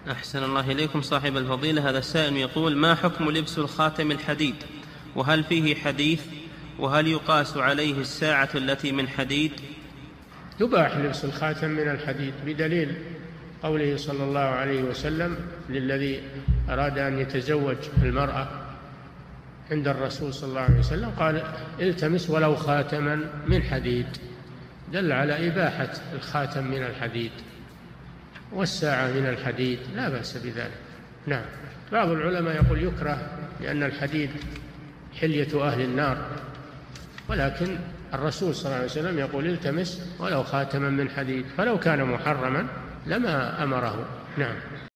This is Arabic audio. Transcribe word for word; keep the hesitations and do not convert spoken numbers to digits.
أحسن الله إليكم صاحب الفضيلة. هذا السائل يقول: ما حكم لبس الخاتم الحديد؟ وهل فيه حديث؟ وهل يقاس عليه الساعة التي من حديد؟ يباح لبس الخاتم من الحديد بدليل قوله صلى الله عليه وسلم للذي أراد أن يتزوج المرأة عند الرسول صلى الله عليه وسلم قال: التمس ولو خاتما من حديد، دل على إباحة الخاتم من الحديد، والساعة من الحديد لا بأس بذلك. نعم. بعض العلماء يقول يكره لأن الحديد حلية أهل النار، ولكن الرسول صلى الله عليه وسلم يقول: التمس ولو خاتما من حديد، فلو كان محرما لما أمره. نعم.